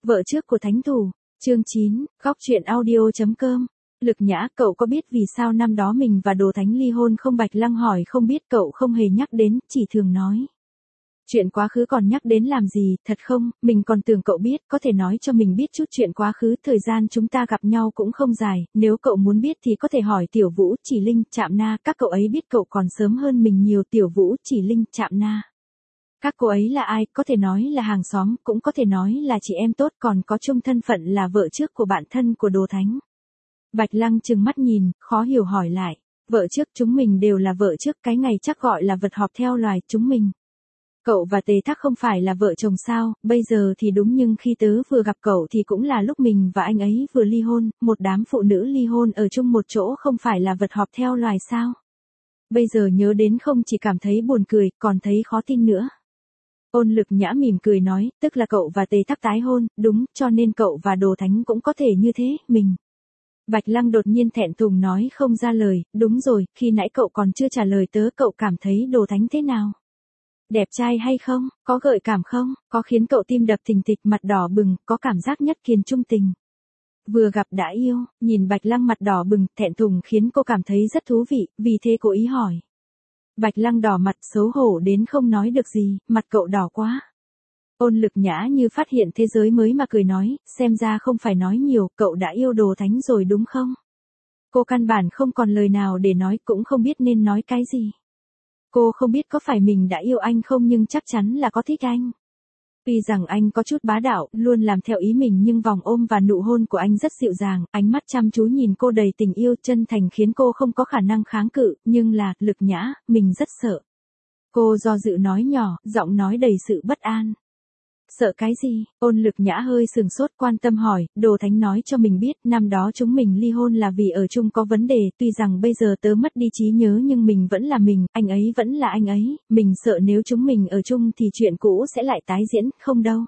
Vợ trước của thánh thủ, chương 9, góc truyện audio.com. Lực Nhã, cậu có biết vì sao năm đó mình và Đồ Thánh ly hôn không? Bạch Lăng hỏi. Không biết, cậu không hề nhắc đến, chỉ thường nói. Chuyện quá khứ còn nhắc đến làm gì? Thật không, mình còn tưởng cậu biết, có thể nói cho mình biết chút chuyện quá khứ. Thời gian chúng ta gặp nhau cũng không dài, nếu cậu muốn biết thì có thể hỏi Tiểu Vũ, Chỉ Linh, Trạm Na. Các cậu ấy biết cậu còn sớm hơn mình nhiều. Tiểu Vũ, Chỉ Linh, Trạm Na. Các cô ấy là ai? Có thể nói là hàng xóm, cũng có thể nói là chị em tốt, còn có chung thân phận là vợ trước của bạn thân của Đồ Thánh. Bạch Lăng trừng mắt nhìn, khó hiểu hỏi lại. Vợ trước? Chúng mình đều là vợ trước, cái ngày chắc gọi là vật họp theo loài chúng mình. Cậu và Tề Thác không phải là vợ chồng sao? Bây giờ thì đúng, nhưng khi tớ vừa gặp cậu thì cũng là lúc mình và anh ấy vừa ly hôn, một đám phụ nữ ly hôn ở chung một chỗ không phải là vật họp theo loài sao? Bây giờ nhớ đến không chỉ cảm thấy buồn cười, còn thấy khó tin nữa. Ôn Lực Nhã mỉm cười nói, tức là cậu và Tề Thác tái hôn, đúng, cho nên cậu và Đồ Thánh cũng có thể như thế, mình. Bạch Lăng đột nhiên thẹn thùng nói không ra lời, đúng rồi, khi nãy cậu còn chưa trả lời tớ, cậu cảm thấy Đồ Thánh thế nào? Đẹp trai hay không, có gợi cảm không, có khiến cậu tim đập thình thịch mặt đỏ bừng, có cảm giác nhất kiến trung tình. Vừa gặp đã yêu, nhìn Bạch Lăng mặt đỏ bừng, thẹn thùng khiến cô cảm thấy rất thú vị, vì thế cố ý hỏi. Bạch Lăng đỏ mặt xấu hổ đến không nói được gì, mặt cậu đỏ quá. Ôn Lực Nhã như phát hiện thế giới mới mà cười nói, xem ra không phải nói nhiều, cậu đã yêu Đồ Thánh rồi đúng không? Cô căn bản không còn lời nào để nói, cũng không biết nên nói cái gì. Cô không biết có phải mình đã yêu anh không, nhưng chắc chắn là có thích anh. Tuy rằng anh có chút bá đạo, luôn làm theo ý mình, nhưng vòng ôm và nụ hôn của anh rất dịu dàng, ánh mắt chăm chú nhìn cô đầy tình yêu chân thành khiến cô không có khả năng kháng cự, nhưng là, Lực Nhã, mình rất sợ. Cô do dự nói nhỏ, giọng nói đầy sự bất an. Sợ cái gì? Ôn Lực Nhã hơi sừng sốt, quan tâm hỏi. Đồ Thánh nói cho mình biết, năm đó chúng mình ly hôn là vì ở chung có vấn đề, tuy rằng bây giờ tớ mất đi trí nhớ nhưng mình vẫn là mình, anh ấy vẫn là anh ấy, mình sợ nếu chúng mình ở chung thì chuyện cũ sẽ lại tái diễn, không đâu.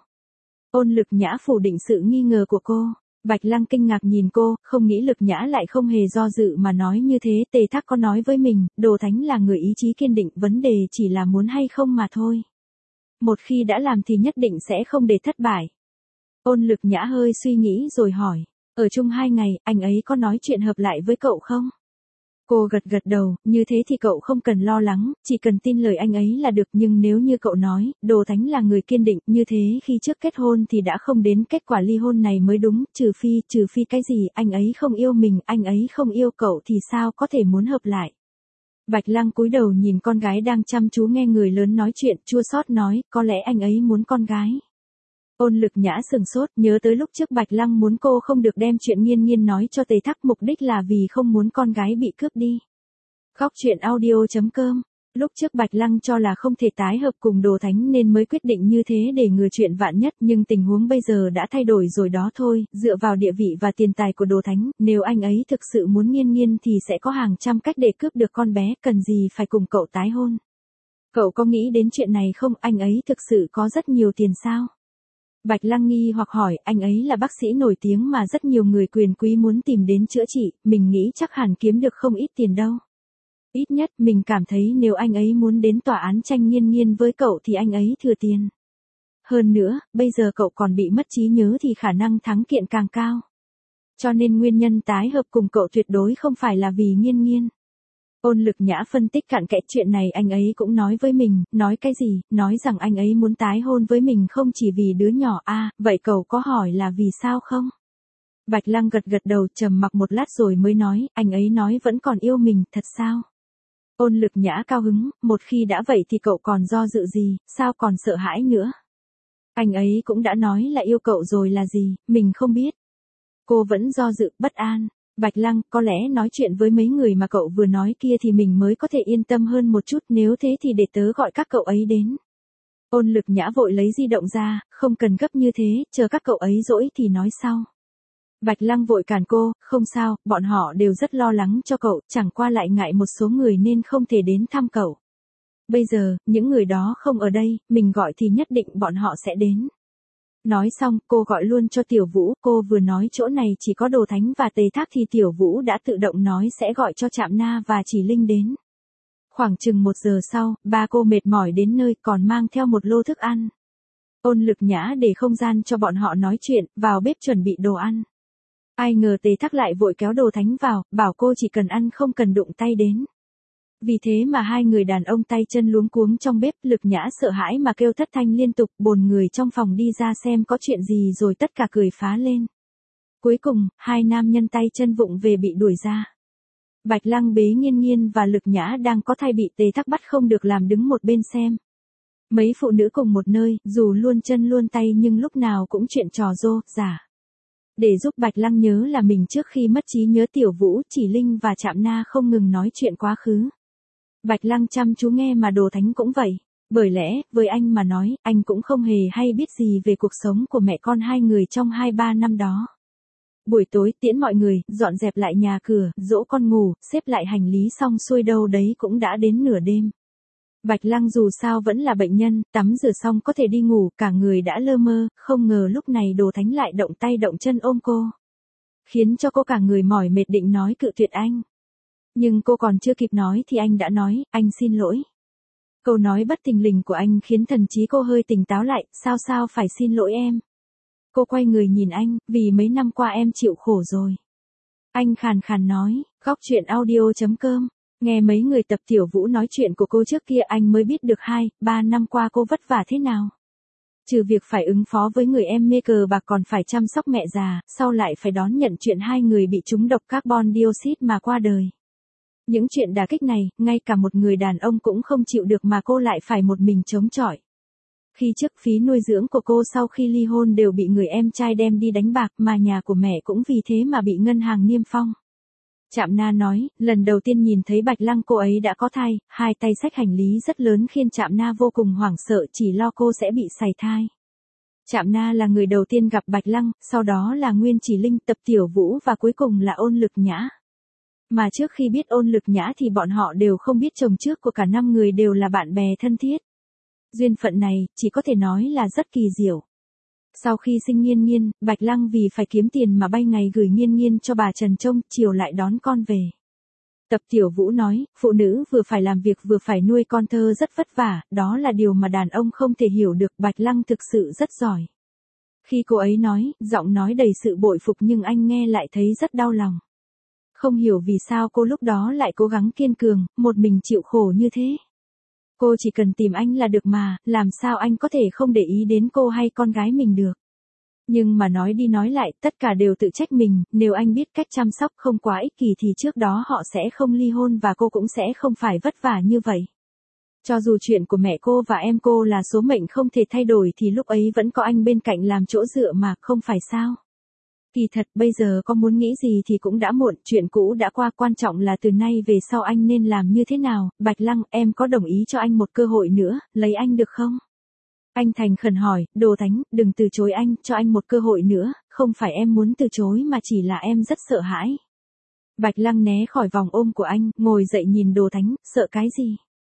Ôn Lực Nhã phủ định sự nghi ngờ của cô. Bạch Lăng kinh ngạc nhìn cô, không nghĩ Lực Nhã lại không hề do dự mà nói như thế. Tề Thác có nói với mình, Đồ Thánh là người ý chí kiên định, vấn đề chỉ là muốn hay không mà thôi. Một khi đã làm thì nhất định sẽ không để thất bại. Ôn Lực Nhã hơi suy nghĩ rồi hỏi, ở chung 2 ngày, anh ấy có nói chuyện hợp lại với cậu không? Cô gật gật đầu, như thế thì cậu không cần lo lắng, chỉ cần tin lời anh ấy là được, nhưng nếu như cậu nói, Đồ Thánh là người kiên định, như thế khi trước kết hôn thì đã không đến kết quả ly hôn này mới đúng, trừ phi cái gì, anh ấy không yêu mình, anh ấy không yêu cậu thì sao có thể muốn hợp lại. Bạch Lăng cúi đầu nhìn con gái đang chăm chú nghe người lớn nói chuyện, chua xót nói, có lẽ anh ấy muốn con gái. Ôn Lực Nhã sừng sốt, nhớ tới lúc trước Bạch Lăng muốn cô không được đem chuyện Nghiên Nghiên nói cho Tề Thác, mục đích là vì không muốn con gái bị cướp đi. Góc truyện audio.com. Lúc trước Bạch Lăng cho là không thể tái hợp cùng Đồ Thánh nên mới quyết định như thế để ngừa chuyện vạn nhất, nhưng tình huống bây giờ đã thay đổi rồi đó thôi, dựa vào địa vị và tiền tài của Đồ Thánh, nếu anh ấy thực sự muốn Nghiên Nghiên thì sẽ có hàng trăm cách để cướp được con bé, cần gì phải cùng cậu tái hôn. Cậu có nghĩ đến chuyện này không, anh ấy thực sự có rất nhiều tiền sao? Bạch Lăng nghi hoặc hỏi, anh ấy là bác sĩ nổi tiếng mà rất nhiều người quyền quý muốn tìm đến chữa trị, mình nghĩ chắc hẳn kiếm được không ít tiền đâu. Ít nhất, mình cảm thấy nếu anh ấy muốn đến tòa án tranh Nghiên Nghiên với cậu thì anh ấy thừa tiền. Hơn nữa, bây giờ cậu còn bị mất trí nhớ thì khả năng thắng kiện càng cao. Cho nên nguyên nhân tái hợp cùng cậu tuyệt đối không phải là vì Nghiên Nghiên. Ôn Lực Nhã phân tích cặn kẽ, chuyện này anh ấy cũng nói với mình, nói cái gì, nói rằng anh ấy muốn tái hôn với mình không chỉ vì đứa nhỏ vậy cậu có hỏi là vì sao không? Bạch Lăng gật gật đầu, trầm mặc một lát rồi mới nói, anh ấy nói vẫn còn yêu mình, thật sao? Ôn Lực Nhã cao hứng, một khi đã vậy thì cậu còn do dự gì, sao còn sợ hãi nữa? Anh ấy cũng đã nói là yêu cậu rồi là gì, mình không biết. Cô vẫn do dự, bất an. Bạch Lăng, có lẽ nói chuyện với mấy người mà cậu vừa nói kia thì mình mới có thể yên tâm hơn một chút, nếu thế thì để tớ gọi các cậu ấy đến. Ôn Lực Nhã vội lấy di động ra, không cần gấp như thế, chờ các cậu ấy rỗi thì nói sau. Bạch Lăng vội cản cô, không sao, bọn họ đều rất lo lắng cho cậu, chẳng qua lại ngại một số người nên không thể đến thăm cậu. Bây giờ, những người đó không ở đây, mình gọi thì nhất định bọn họ sẽ đến. Nói xong, cô gọi luôn cho Tiểu Vũ, cô vừa nói chỗ này chỉ có Đồ Thánh và Tề Thác thì Tiểu Vũ đã tự động nói sẽ gọi cho Trạm Na và Chỉ Linh đến. Khoảng chừng 1 giờ sau, ba cô mệt mỏi đến nơi còn mang theo một lô thức ăn. Ôn Lực Nhã để không gian cho bọn họ nói chuyện, vào bếp chuẩn bị đồ ăn. Ai ngờ Tề Thắc lại vội kéo Đồ Thánh vào, bảo cô chỉ cần ăn không cần đụng tay đến. Vì thế mà hai người đàn ông tay chân luống cuống trong bếp, Lực Nhã sợ hãi mà kêu thất thanh liên tục, bồn người trong phòng đi ra xem có chuyện gì rồi tất cả cười phá lên. Cuối cùng, hai nam nhân tay chân vụng về bị đuổi ra. Bạch Lăng bế Nghiên Nghiên và Lực Nhã đang có thai bị Tề Thắc bắt không được làm đứng một bên xem. Mấy phụ nữ cùng một nơi, dù luôn chân luôn tay nhưng lúc nào cũng chuyện trò rô, giả. Để giúp Bạch Lăng nhớ là mình trước khi mất trí nhớ Tiểu Vũ, Chỉ Linh và Trạm Na không ngừng nói chuyện quá khứ. Bạch Lăng chăm chú nghe mà Đồ Thánh cũng vậy. Bởi lẽ, với anh mà nói, anh cũng không hề hay biết gì về cuộc sống của mẹ con hai người trong 2-3 năm đó. Buổi tối tiễn mọi người, dọn dẹp lại nhà cửa, dỗ con ngủ, xếp lại hành lý xong xuôi đâu đấy cũng đã đến nửa đêm. Bạch Lăng dù sao vẫn là bệnh nhân, tắm rửa xong có thể đi ngủ, cả người đã lơ mơ, không ngờ lúc này Đồ Thánh lại động tay động chân ôm cô. Khiến cho cô cả người mỏi mệt định nói cự tuyệt anh. Nhưng cô còn chưa kịp nói thì anh đã nói, anh xin lỗi. Câu nói bất thình lình của anh khiến thần trí cô hơi tỉnh táo lại, sao phải xin lỗi em. Cô quay người nhìn anh, vì mấy năm qua em chịu khổ rồi. Anh khàn khàn nói, góc chuyện audio.com. Nghe mấy người tập Tiểu Vũ nói chuyện của cô trước kia anh mới biết được 2-3 năm qua cô vất vả thế nào. Trừ việc phải ứng phó với người em mê cờ bạc còn phải chăm sóc mẹ già, sau lại phải đón nhận chuyện hai người bị trúng độc carbon dioxide mà qua đời. Những chuyện đả kích này, ngay cả một người đàn ông cũng không chịu được mà cô lại phải một mình chống chọi. Khi trước phí nuôi dưỡng của cô sau khi ly hôn đều bị người em trai đem đi đánh bạc mà nhà của mẹ cũng vì thế mà bị ngân hàng niêm phong. Trạm Na nói, lần đầu tiên nhìn thấy Bạch Lăng cô ấy đã có thai, hai tay xách hành lý rất lớn khiến Trạm Na vô cùng hoảng sợ chỉ lo cô sẽ bị sảy thai. Trạm Na là người đầu tiên gặp Bạch Lăng, sau đó là Nguyên Chỉ Linh, Tập Tiểu Vũ và cuối cùng là Ôn Lực Nhã. Mà trước khi biết Ôn Lực Nhã thì bọn họ đều không biết chồng trước của cả 5 người đều là bạn bè thân thiết. Duyên phận này, chỉ có thể nói là rất kỳ diệu. Sau khi sinh Nghiên Nghiên, Bạch Lăng vì phải kiếm tiền mà bay ngày gửi Nghiên Nghiên cho bà Trần trông, chiều lại đón con về. Tập Tiểu Vũ nói, phụ nữ vừa phải làm việc vừa phải nuôi con thơ rất vất vả, đó là điều mà đàn ông không thể hiểu được, Bạch Lăng thực sự rất giỏi. Khi cô ấy nói, giọng nói đầy sự bội phục nhưng anh nghe lại thấy rất đau lòng. Không hiểu vì sao cô lúc đó lại cố gắng kiên cường, một mình chịu khổ như thế. Cô chỉ cần tìm anh là được mà, làm sao anh có thể không để ý đến cô hay con gái mình được. Nhưng mà nói đi nói lại, tất cả đều tự trách mình, nếu anh biết cách chăm sóc không quá ích kỷ thì trước đó họ sẽ không ly hôn và cô cũng sẽ không phải vất vả như vậy. Cho dù chuyện của mẹ cô và em cô là số mệnh không thể thay đổi thì lúc ấy vẫn có anh bên cạnh làm chỗ dựa mà, không phải sao? Kỳ thật bây giờ có muốn nghĩ gì thì cũng đã muộn, chuyện cũ đã qua, quan trọng là từ nay về sau anh nên làm như thế nào. Bạch Lăng, em có đồng ý cho anh một cơ hội nữa, lấy anh được không? Anh thành khẩn hỏi, Đồ Thánh, đừng từ chối anh, cho anh một cơ hội nữa, không phải em muốn từ chối mà chỉ là em rất sợ hãi. Bạch Lăng né khỏi vòng ôm của anh, ngồi dậy nhìn Đồ Thánh, sợ cái gì?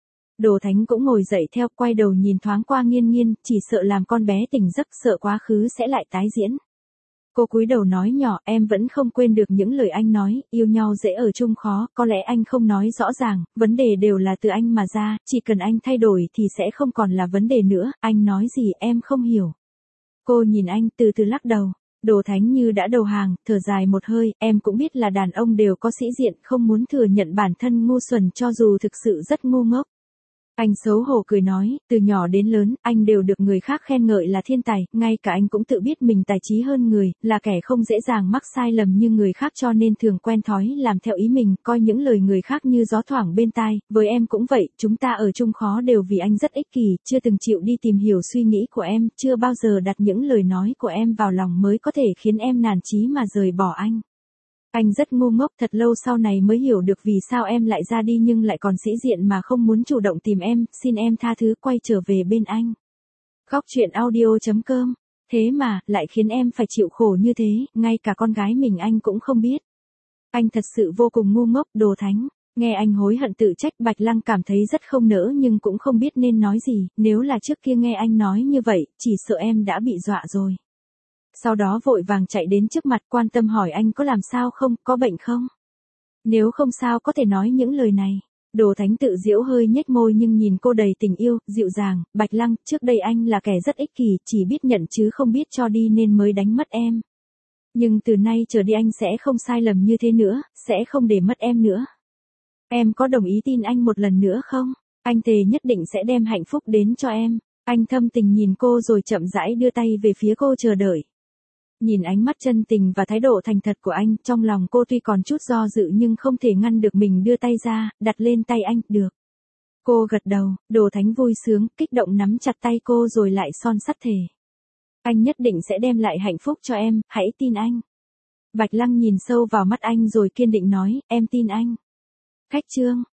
Đồ Thánh cũng ngồi dậy theo, quay đầu nhìn thoáng qua Nghiên Nghiên, chỉ sợ làm con bé tỉnh giấc, sợ quá khứ sẽ lại tái diễn. Cô cúi đầu nói nhỏ, em vẫn không quên được những lời anh nói, yêu nhau dễ ở chung khó, có lẽ anh không nói rõ ràng, vấn đề đều là từ anh mà ra, chỉ cần anh thay đổi thì sẽ không còn là vấn đề nữa, anh nói gì em không hiểu. Cô nhìn anh từ từ lắc đầu, Đồ Thánh như đã đầu hàng, thở dài một hơi, em cũng biết là đàn ông đều có sĩ diện, không muốn thừa nhận bản thân ngu xuẩn cho dù thực sự rất ngu ngốc. Anh xấu hổ cười nói, từ nhỏ đến lớn, anh đều được người khác khen ngợi là thiên tài, ngay cả anh cũng tự biết mình tài trí hơn người, là kẻ không dễ dàng mắc sai lầm như người khác cho nên thường quen thói làm theo ý mình, coi những lời người khác như gió thoảng bên tai, với em cũng vậy, chúng ta ở chung khó đều vì anh rất ích kỷ, chưa từng chịu đi tìm hiểu suy nghĩ của em, chưa bao giờ đặt những lời nói của em vào lòng mới có thể khiến em nản chí mà rời bỏ anh. Anh rất ngu ngốc, thật lâu sau này mới hiểu được vì sao em lại ra đi nhưng lại còn sĩ diện mà không muốn chủ động tìm em, xin em tha thứ quay trở về bên anh. Góc chuyện audio.com, thế mà, lại khiến em phải chịu khổ như thế, ngay cả con gái mình anh cũng không biết. Anh thật sự vô cùng ngu ngốc, Đồ Thánh. Nghe anh hối hận tự trách, Bạch Lăng cảm thấy rất không nỡ nhưng cũng không biết nên nói gì, nếu là trước kia nghe anh nói như vậy, chỉ sợ em đã bị dọa rồi. Sau đó vội vàng chạy đến trước mặt quan tâm hỏi anh có làm sao không, có bệnh không? Nếu không sao có thể nói những lời này. Đồ Thánh tự giễu hơi nhếch môi nhưng nhìn cô đầy tình yêu, dịu dàng, Bạch Lăng, trước đây anh là kẻ rất ích kỷ, chỉ biết nhận chứ không biết cho đi nên mới đánh mất em. Nhưng từ nay trở đi anh sẽ không sai lầm như thế nữa, sẽ không để mất em nữa. Em có đồng ý tin anh một lần nữa không? Anh thề nhất định sẽ đem hạnh phúc đến cho em. Anh thâm tình nhìn cô rồi chậm rãi đưa tay về phía cô chờ đợi. Nhìn ánh mắt chân tình và thái độ thành thật của anh, trong lòng cô tuy còn chút do dự nhưng không thể ngăn được mình đưa tay ra, đặt lên tay anh, được. Cô gật đầu, Đồ Thánh vui sướng, kích động nắm chặt tay cô rồi lại son sắt thề. Anh nhất định sẽ đem lại hạnh phúc cho em, hãy tin anh. Bạch Lăng nhìn sâu vào mắt anh rồi kiên định nói, em tin anh. Khách chương.